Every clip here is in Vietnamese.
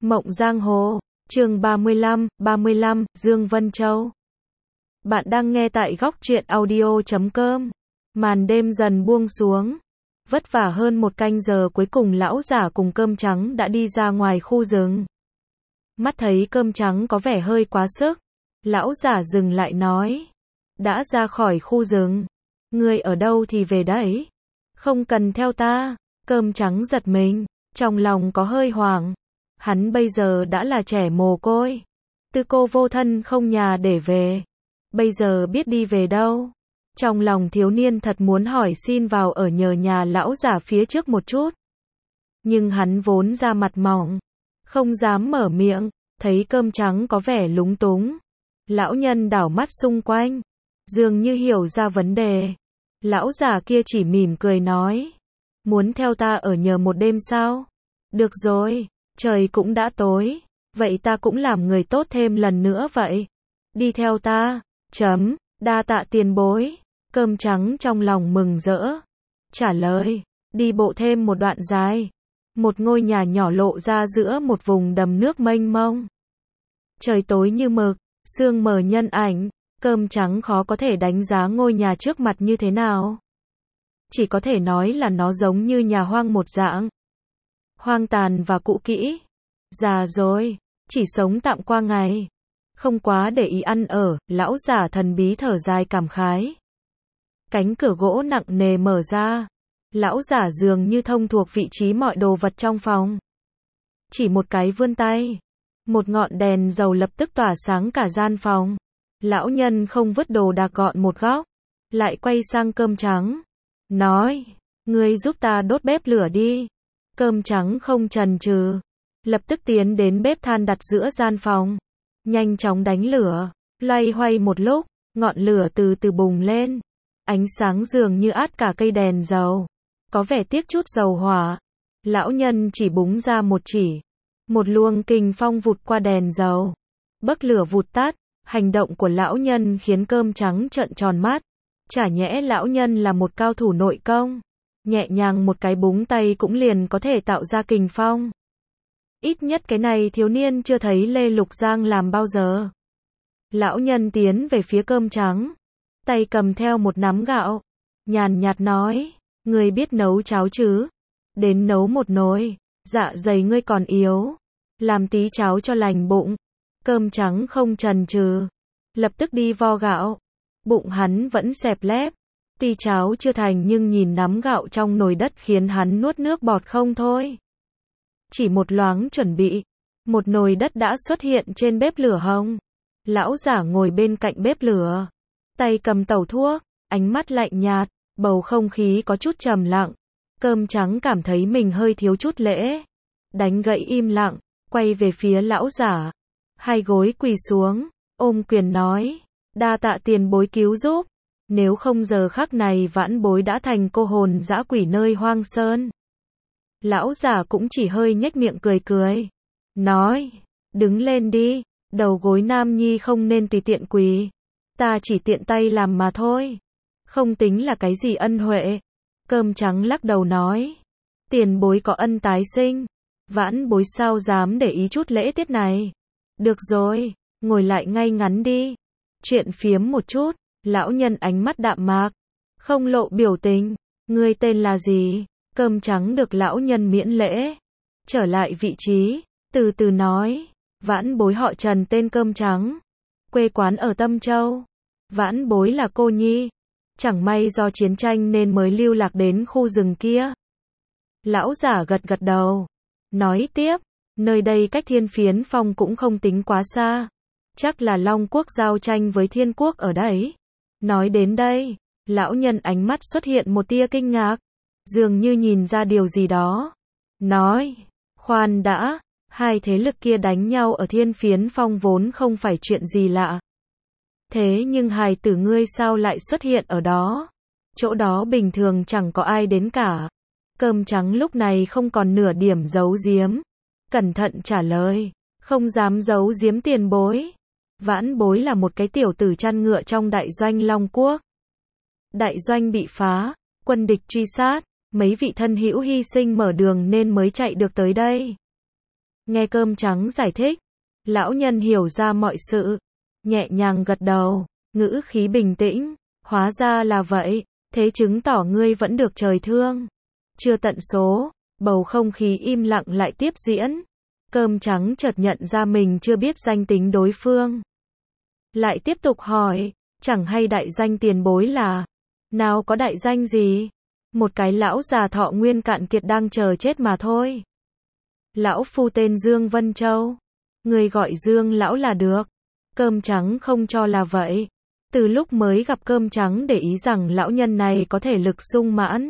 Mộng Giang Hồ, chương 35, Dương Vân Châu. Bạn đang nghe tại góc truyện audio.com. Màn đêm dần buông xuống. Vất vả hơn một canh giờ cuối cùng lão giả cùng Cơm Trắng đã đi ra ngoài khu rừng. Mắt thấy Cơm Trắng có vẻ hơi quá sức. Lão giả dừng lại nói. Đã ra khỏi khu rừng. Ngươi ở đâu thì về đấy. Không cần theo ta. Cơm Trắng giật mình. Trong lòng có hơi hoảng. Hắn bây giờ đã là trẻ mồ côi. Tư cô vô thân không nhà để về. Bây giờ biết đi về đâu. Trong lòng thiếu niên thật muốn hỏi xin vào ở nhờ nhà lão giả phía trước một chút. Nhưng hắn vốn ra mặt mỏng. Không dám mở miệng. Thấy Cơm Trắng có vẻ lúng túng. Lão nhân đảo mắt xung quanh. Dường như hiểu ra vấn đề. Lão giả kia chỉ mỉm cười nói. Muốn theo ta ở nhờ một đêm sao? Được rồi. Trời cũng đã tối. Vậy ta cũng làm người tốt thêm lần nữa vậy. Đi theo ta. Đa tạ tiền bối. Cơm Trắng trong lòng mừng rỡ. Trả lời. Đi bộ thêm một đoạn dài. Một ngôi nhà nhỏ lộ ra giữa một vùng đầm nước mênh mông. Trời tối như mực. Sương mờ nhân ảnh. Cơm Trắng khó có thể đánh giá ngôi nhà trước mặt như thế nào. Chỉ có thể nói là nó giống như nhà hoang một dạng. Hoang tàn và cũ kỹ. Già rồi, chỉ sống tạm qua ngày. Không quá để ý ăn ở, lão giả thần bí thở dài cảm khái. Cánh cửa gỗ nặng nề mở ra. Lão giả dường như thông thuộc vị trí mọi đồ vật trong phòng. Chỉ một cái vươn tay. Một ngọn đèn dầu lập tức tỏa sáng cả gian phòng. Lão nhân không vứt đồ đạc gọn một góc. Lại quay sang Cơm Trắng. Nói, ngươi giúp ta đốt bếp lửa đi. Cơm Trắng không chần chừ, lập tức tiến đến bếp than đặt giữa gian phòng, nhanh chóng đánh lửa, loay hoay một lúc, ngọn lửa từ từ bùng lên, ánh sáng dường như át cả cây đèn dầu, có vẻ tiếc chút dầu hỏa. Lão nhân chỉ búng ra một chỉ, một luồng kình phong vụt qua đèn dầu, bấc lửa vụt tắt. Hành động của lão nhân khiến Cơm Trắng trợn tròn mắt, chả nhẽ lão nhân là một cao thủ nội công. Nhẹ nhàng một cái búng tay cũng liền có thể tạo ra kình phong. Ít nhất cái này thiếu niên chưa thấy Lê Lục Giang làm bao giờ. Lão nhân tiến về phía Cơm Trắng. Tay cầm theo một nắm gạo. Nhàn nhạt nói. Ngươi biết nấu cháo chứ? Đến nấu một nồi. Dạ dày ngươi còn yếu. Làm tí cháo cho lành bụng. Cơm Trắng không chần chừ. Lập tức đi vo gạo. Bụng hắn vẫn xẹp lép. Tuy cháo chưa thành nhưng nhìn nắm gạo trong nồi đất khiến hắn nuốt nước bọt không thôi. Chỉ một loáng chuẩn bị, một nồi đất đã xuất hiện trên bếp lửa hồng. Lão giả ngồi bên cạnh bếp lửa, tay cầm tẩu thuốc, ánh mắt lạnh nhạt, bầu không khí có chút trầm lặng. Cơm Trắng cảm thấy mình hơi thiếu chút lễ. Đánh gậy im lặng, quay về phía lão giả. Hai gối quỳ xuống, ôm quyền nói, đa tạ tiền bối cứu giúp. Nếu không giờ khắc này vãn bối đã thành cô hồn dã quỷ nơi hoang sơn. Lão giả cũng chỉ hơi nhếch miệng cười cười. Nói, đứng lên đi, đầu gối nam nhi không nên tùy tiện quỳ. Ta chỉ tiện tay làm mà thôi. Không tính là cái gì ân huệ. Cơm Trắng lắc đầu nói. Tiền bối có ân tái sinh. Vãn bối sao dám để ý chút lễ tiết này. Được rồi, ngồi lại ngay ngắn đi. Chuyện phiếm một chút. Lão nhân ánh mắt đạm mạc, không lộ biểu tình. Ngươi tên là gì? Cơm Trắng được lão nhân miễn lễ. Trở lại vị trí, từ từ nói. Vãn bối họ Trần tên Cơm Trắng. Quê quán ở Tâm Châu. Vãn bối là cô nhi. Chẳng may do chiến tranh nên mới lưu lạc đến khu rừng kia. Lão giả gật gật đầu. Nói tiếp, nơi đây cách Thiên Phiến Phong cũng không tính quá xa. Chắc là Long Quốc giao tranh với Thiên Quốc ở đấy. Nói đến đây, lão nhân ánh mắt xuất hiện một tia kinh ngạc, dường như nhìn ra điều gì đó. Nói, khoan đã, hai thế lực kia đánh nhau ở Thiên Phiến Phong vốn không phải chuyện gì lạ. Thế nhưng hài tử ngươi sao lại xuất hiện ở đó? Chỗ đó bình thường chẳng có ai đến cả. Cơm Trắng lúc này không còn nửa điểm giấu giếm. Cẩn thận trả lời, không dám giấu giếm tiền bối. Vãn bối là một cái tiểu tử chăn ngựa trong đại doanh Long Quốc. Đại doanh bị phá, quân địch truy sát, mấy vị thân hữu hy sinh mở đường nên mới chạy được tới đây. Nghe cơm trắng giải thích, lão nhân hiểu ra mọi sự, nhẹ nhàng gật đầu, ngữ khí bình tĩnh, hóa ra là vậy, thế chứng tỏ ngươi vẫn được trời thương. Chưa tận số, bầu không khí im lặng lại tiếp diễn. Cơm trắng chợt nhận ra mình chưa biết danh tính đối phương. Lại tiếp tục hỏi, chẳng hay đại danh tiền bối là, nào có đại danh gì, một cái lão già thọ nguyên cạn kiệt đang chờ chết mà thôi. Lão phu tên Dương Vân Châu, người gọi Dương lão là được. Cơm trắng không cho là vậy. Từ lúc mới gặp cơm trắng để ý rằng lão nhân này có thể lực sung mãn.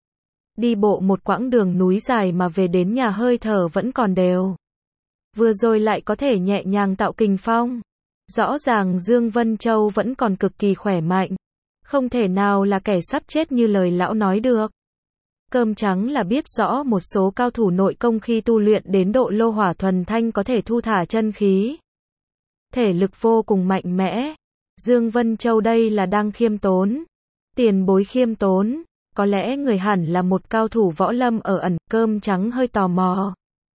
Đi bộ một quãng đường núi dài mà về đến nhà hơi thở vẫn còn đều. Vừa rồi lại có thể nhẹ nhàng tạo kình phong. Rõ ràng Dương Vân Châu vẫn còn cực kỳ khỏe mạnh. Không thể nào là kẻ sắp chết như lời lão nói được. Cơm trắng là biết rõ một số cao thủ nội công khi tu luyện đến độ lô hỏa thuần thanh có thể thu thả chân khí. Thể lực vô cùng mạnh mẽ. Dương Vân Châu đây là đang khiêm tốn. Tiền bối khiêm tốn. Có lẽ người hẳn là một cao thủ võ lâm ở ẩn. Cơm trắng hơi tò mò.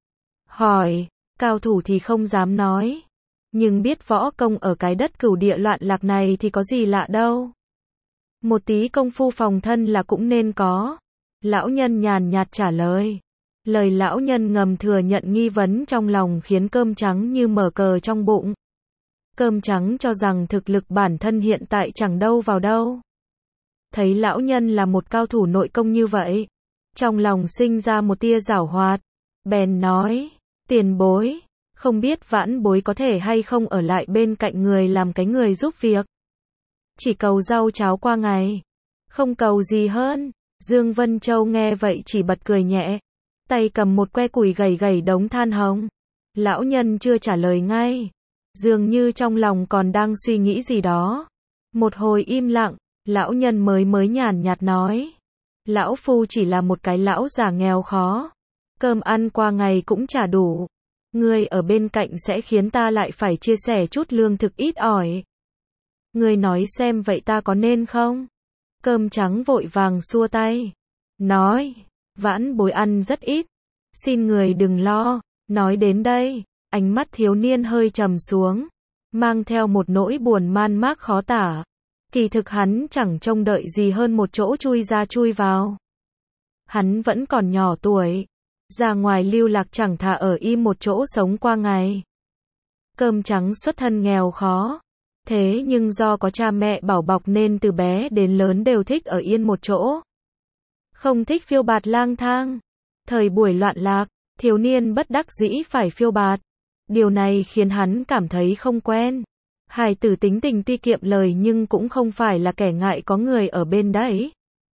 Hỏi, cao thủ thì không dám nói. Nhưng biết võ công ở cái đất cửu địa loạn lạc này thì có gì lạ đâu. Một tí công phu phòng thân là cũng nên có. Lão nhân nhàn nhạt trả lời. Lời lão nhân ngầm thừa nhận nghi vấn trong lòng khiến cơm trắng như mở cờ trong bụng. Cơm trắng cho rằng thực lực bản thân hiện tại chẳng đâu vào đâu. Thấy lão nhân là một cao thủ nội công như vậy, trong lòng sinh ra một tia giảo hoạt, bèn nói, tiền bối, không biết vãn bối có thể hay không ở lại bên cạnh người làm cái người giúp việc. Chỉ cầu rau cháo qua ngày, không cầu gì hơn. Dương Vân Châu nghe vậy chỉ bật cười nhẹ, tay cầm một que củi gẩy gẩy đống than hồng. Lão nhân chưa trả lời ngay, dường như trong lòng còn đang suy nghĩ gì đó. Một hồi im lặng, lão nhân mới nhàn nhạt nói, lão phu chỉ là một cái lão già nghèo khó, cơm ăn qua ngày cũng chả đủ. Ngươi ở bên cạnh sẽ khiến ta lại phải chia sẻ chút lương thực ít ỏi. Ngươi nói xem vậy ta có nên không? Cơm trắng vội vàng xua tay, nói, vãn bối ăn rất ít, xin người đừng lo. Nói đến đây, ánh mắt thiếu niên hơi trầm xuống, mang theo một nỗi buồn man mác khó tả. Kỳ thực hắn chẳng trông đợi gì hơn một chỗ chui ra chui vào. Hắn vẫn còn nhỏ tuổi, ra ngoài lưu lạc chẳng thà ở im một chỗ sống qua ngày. Cơm trắng xuất thân nghèo khó, thế nhưng do có cha mẹ bảo bọc nên từ bé đến lớn đều thích ở yên một chỗ. Không thích phiêu bạt lang thang. Thời buổi loạn lạc, thiếu niên bất đắc dĩ phải phiêu bạt. Điều này khiến hắn cảm thấy không quen. Hài tử tính tình tuy kiệm lời nhưng cũng không phải là kẻ ngại có người ở bên đấy.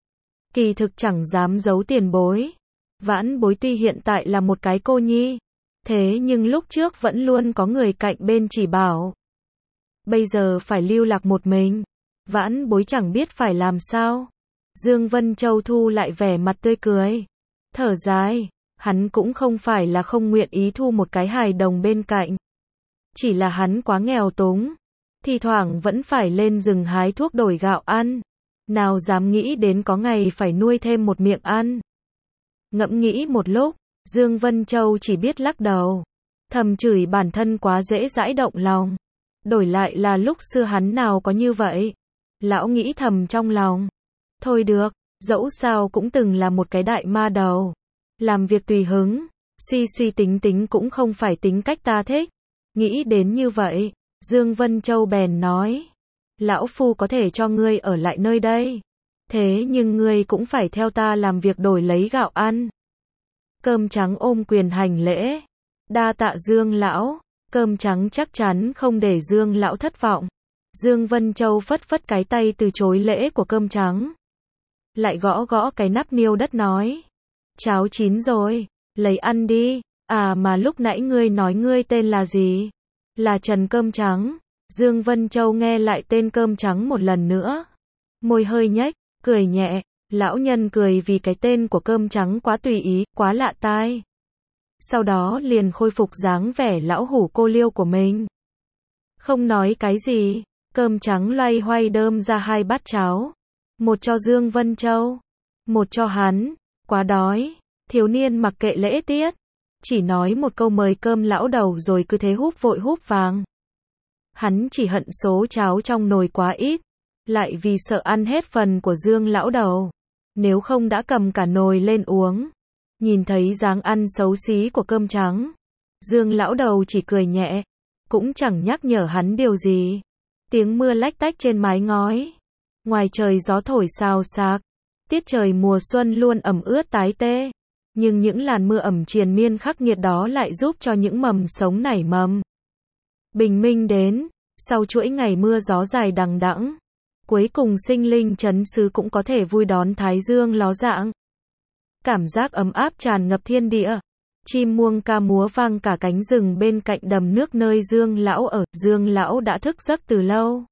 Kỳ thực chẳng dám giấu tiền bối. Vãn bối tuy hiện tại là một cái cô nhi, thế nhưng lúc trước vẫn luôn có người cạnh bên chỉ bảo. Bây giờ phải lưu lạc một mình, vãn bối chẳng biết phải làm sao. Dương Vân Châu thu lại vẻ mặt tươi cười, thở dài, hắn cũng không phải là không nguyện ý thu một cái hài đồng bên cạnh. Chỉ là hắn quá nghèo túng, thi thoảng vẫn phải lên rừng hái thuốc đổi gạo ăn, nào dám nghĩ đến có ngày phải nuôi thêm một miệng ăn. Ngẫm nghĩ một lúc, Dương Vân Châu chỉ biết lắc đầu, thầm chửi bản thân quá dễ dãi động lòng. Đổi lại là lúc xưa hắn nào có như vậy. Lão nghĩ thầm trong lòng, thôi được, dẫu sao cũng từng là một cái đại ma đầu. Làm việc tùy hứng, suy suy tính tính cũng không phải tính cách ta thích. Nghĩ đến như vậy, Dương Vân Châu bèn nói, lão phu có thể cho ngươi ở lại nơi đây. Thế nhưng ngươi cũng phải theo ta làm việc đổi lấy gạo ăn. Cơm trắng ôm quyền hành lễ. Đa tạ Dương lão. Cơm trắng chắc chắn không để Dương lão thất vọng. Dương Vân Châu phất phất cái tay từ chối lễ của cơm trắng. Lại gõ gõ cái nắp niêu đất nói, cháo chín rồi, lấy ăn đi. À mà lúc nãy ngươi nói ngươi tên là gì? Là Trần Cơm Trắng. Dương Vân Châu nghe lại tên cơm trắng một lần nữa, môi hơi nhếch, cười nhẹ. Lão nhân cười vì cái tên của cơm trắng quá tùy ý, quá lạ tai. Sau đó liền khôi phục dáng vẻ lão hủ cô liêu của mình. Không nói cái gì, cơm trắng loay hoay đơm ra 2 bát cháo. Một cho Dương Vân Châu, một cho hắn. Quá đói, thiếu niên mặc kệ lễ tiết, chỉ nói một câu mời cơm lão đầu rồi cứ thế húp vội húp vàng. Hắn chỉ hận số cháo trong nồi quá ít, lại vì sợ ăn hết phần của Dương lão đầu, nếu không đã cầm cả nồi lên uống. Nhìn thấy dáng ăn xấu xí của cơm trắng, Dương lão đầu chỉ cười nhẹ, cũng chẳng nhắc nhở hắn điều gì. Tiếng mưa lách tách trên mái ngói, ngoài trời gió thổi xào xạc, tiết trời mùa xuân luôn ẩm ướt tái tê, nhưng những làn mưa ẩm triền miên khắc nghiệt đó lại giúp cho những mầm sống nảy mầm. Bình minh đến, sau chuỗi ngày mưa gió dài đằng đẵng, cuối cùng sinh linh trấn xứ cũng có thể vui đón thái dương ló dạng. Cảm giác ấm áp tràn ngập thiên địa. Chim muông ca múa vang cả cánh rừng bên cạnh đầm nước nơi Dương lão ở. Dương lão đã thức giấc từ lâu.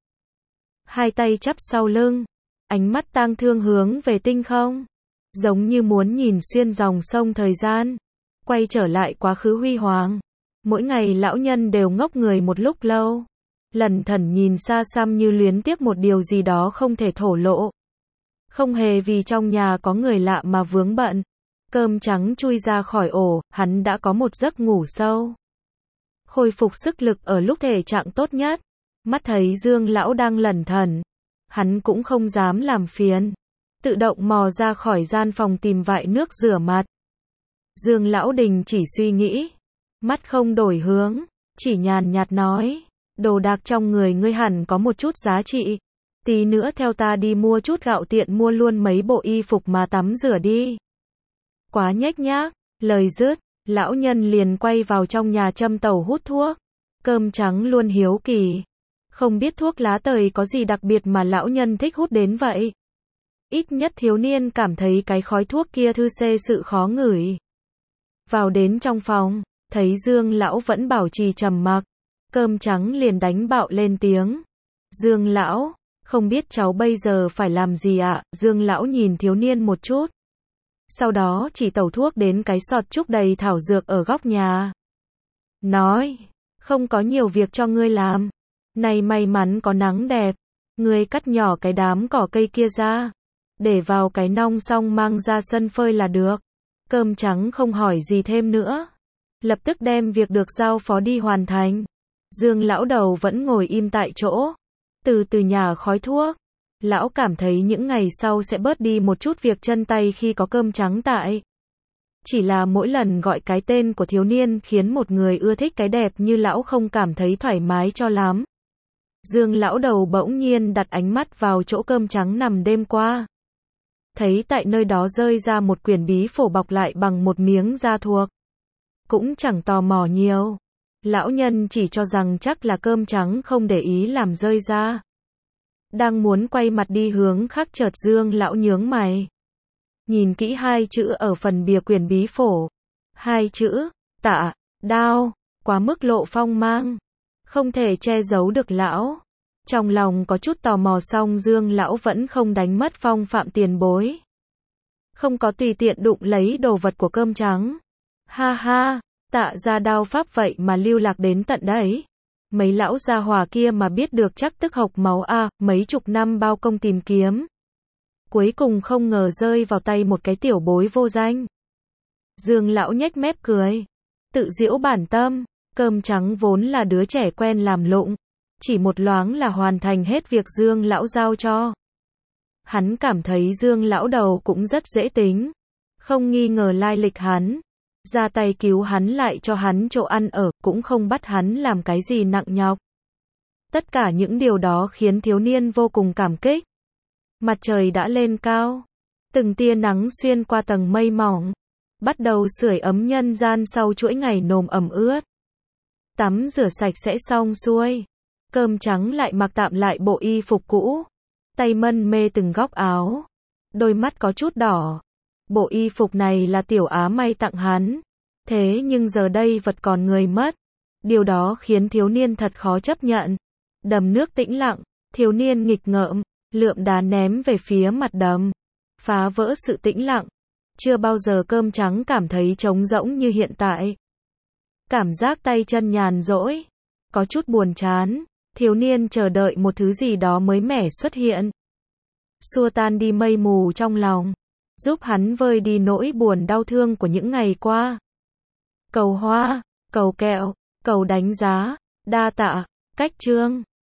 Hai tay chắp sau lưng, ánh mắt tang thương hướng về tinh không, giống như muốn nhìn xuyên dòng sông thời gian, quay trở lại quá khứ huy hoàng. Mỗi ngày lão nhân đều ngốc người một lúc lâu, lẩn thẩn nhìn xa xăm như luyến tiếc một điều gì đó không thể thổ lộ. Không hề vì trong nhà có người lạ mà vướng bận. Cơm trắng chui ra khỏi ổ, hắn đã có một giấc ngủ sâu. Khôi phục sức lực ở lúc thể trạng tốt nhất. Mắt thấy Dương lão đang lẩn thẩn, hắn cũng không dám làm phiền, tự động mò ra khỏi gian phòng tìm vại nước rửa mặt. Dương lão đình chỉ suy nghĩ, mắt không đổi hướng, chỉ nhàn nhạt nói, đồ đạc trong người ngươi hẳn có một chút giá trị. Tí nữa theo ta đi mua chút gạo tiện mua luôn mấy bộ y phục mà tắm rửa đi. Quá nhếch nhác, lời dứt, lão nhân liền quay vào trong nhà châm tàu hút thuốc. Cơm trắng luôn hiếu kỳ, không biết thuốc lá tời có gì đặc biệt mà lão nhân thích hút đến vậy. Ít nhất thiếu niên cảm thấy cái khói thuốc kia thư xê sự khó ngửi. Vào đến trong phòng, thấy Dương lão vẫn bảo trì trầm mặc, cơm trắng liền đánh bạo lên tiếng. Dương lão, không biết cháu bây giờ phải làm gì ạ? Dương lão nhìn thiếu niên một chút, sau đó chỉ tẩu thuốc đến cái sọt trúc đầy thảo dược ở góc nhà. Nói, không có nhiều việc cho ngươi làm. Này may mắn có nắng đẹp, ngươi cắt nhỏ cái đám cỏ cây kia ra, để vào cái nong xong mang ra sân phơi là được. Cơm trắng không hỏi gì thêm nữa, lập tức đem việc được giao phó đi hoàn thành. Dương lão đầu vẫn ngồi im tại chỗ, từ từ nhả khói thuốc. Lão cảm thấy những ngày sau sẽ bớt đi một chút việc chân tay khi có cơm trắng tại. Chỉ là mỗi lần gọi cái tên của thiếu niên khiến một người ưa thích cái đẹp như lão không cảm thấy thoải mái cho lắm. Dương lão đầu bỗng nhiên đặt ánh mắt vào chỗ cơm trắng nằm đêm qua. Thấy tại nơi đó rơi ra một quyển bí phổ bọc lại bằng một miếng da thuộc. Cũng chẳng tò mò nhiều. Lão nhân chỉ cho rằng chắc là cơm trắng không để ý làm rơi ra. Đang muốn quay mặt đi hướng khác chợt Dương lão nhướng mày. Nhìn kỹ hai chữ ở phần bìa quyển bí phổ. Hai chữ, Tạ, Đao, quá mức lộ phong mang. Không thể che giấu được lão. Trong lòng có chút tò mò song Dương lão vẫn không đánh mất phong phạm tiền bối. Không có tùy tiện đụng lấy đồ vật của cơm trắng. Ha ha, Tạ ra đao pháp vậy mà lưu lạc đến tận đấy. Mấy lão gia hỏa kia mà biết được chắc tức hộc máu a, mấy chục năm bao công tìm kiếm. Cuối cùng không ngờ rơi vào tay một cái tiểu bối vô danh. Dương lão nhếch mép cười, tự giễu bản tâm, cơm trắng vốn là đứa trẻ quen làm lụng, chỉ một loáng là hoàn thành hết việc Dương lão giao cho. Hắn cảm thấy Dương lão đầu cũng rất dễ tính, không nghi ngờ lai lịch hắn, ra tay cứu hắn lại cho hắn chỗ ăn ở, cũng không bắt hắn làm cái gì nặng nhọc. Tất cả những điều đó khiến thiếu niên vô cùng cảm kích. Mặt trời đã lên cao, từng tia nắng xuyên qua tầng mây mỏng, bắt đầu sưởi ấm nhân gian sau chuỗi ngày nồm ẩm ướt. Tắm rửa sạch sẽ xong xuôi, cơm trắng lại mặc tạm lại bộ y phục cũ, tay mân mê từng góc áo, đôi mắt có chút đỏ. Bộ y phục này là tiểu á may tặng hắn, thế nhưng giờ đây vật còn người mất. Điều đó khiến thiếu niên thật khó chấp nhận. Đầm nước tĩnh lặng, thiếu niên nghịch ngợm, lượm đá ném về phía mặt đầm, phá vỡ sự tĩnh lặng. Chưa bao giờ cơm trắng cảm thấy trống rỗng như hiện tại. Cảm giác tay chân nhàn rỗi, có chút buồn chán, thiếu niên chờ đợi một thứ gì đó mới mẻ xuất hiện. Xua tan đi mây mù trong lòng, giúp hắn vơi đi nỗi buồn đau thương của những ngày qua. cầu hoa, cầu kẹo, cầu đánh giá, đa tạ, cách chương.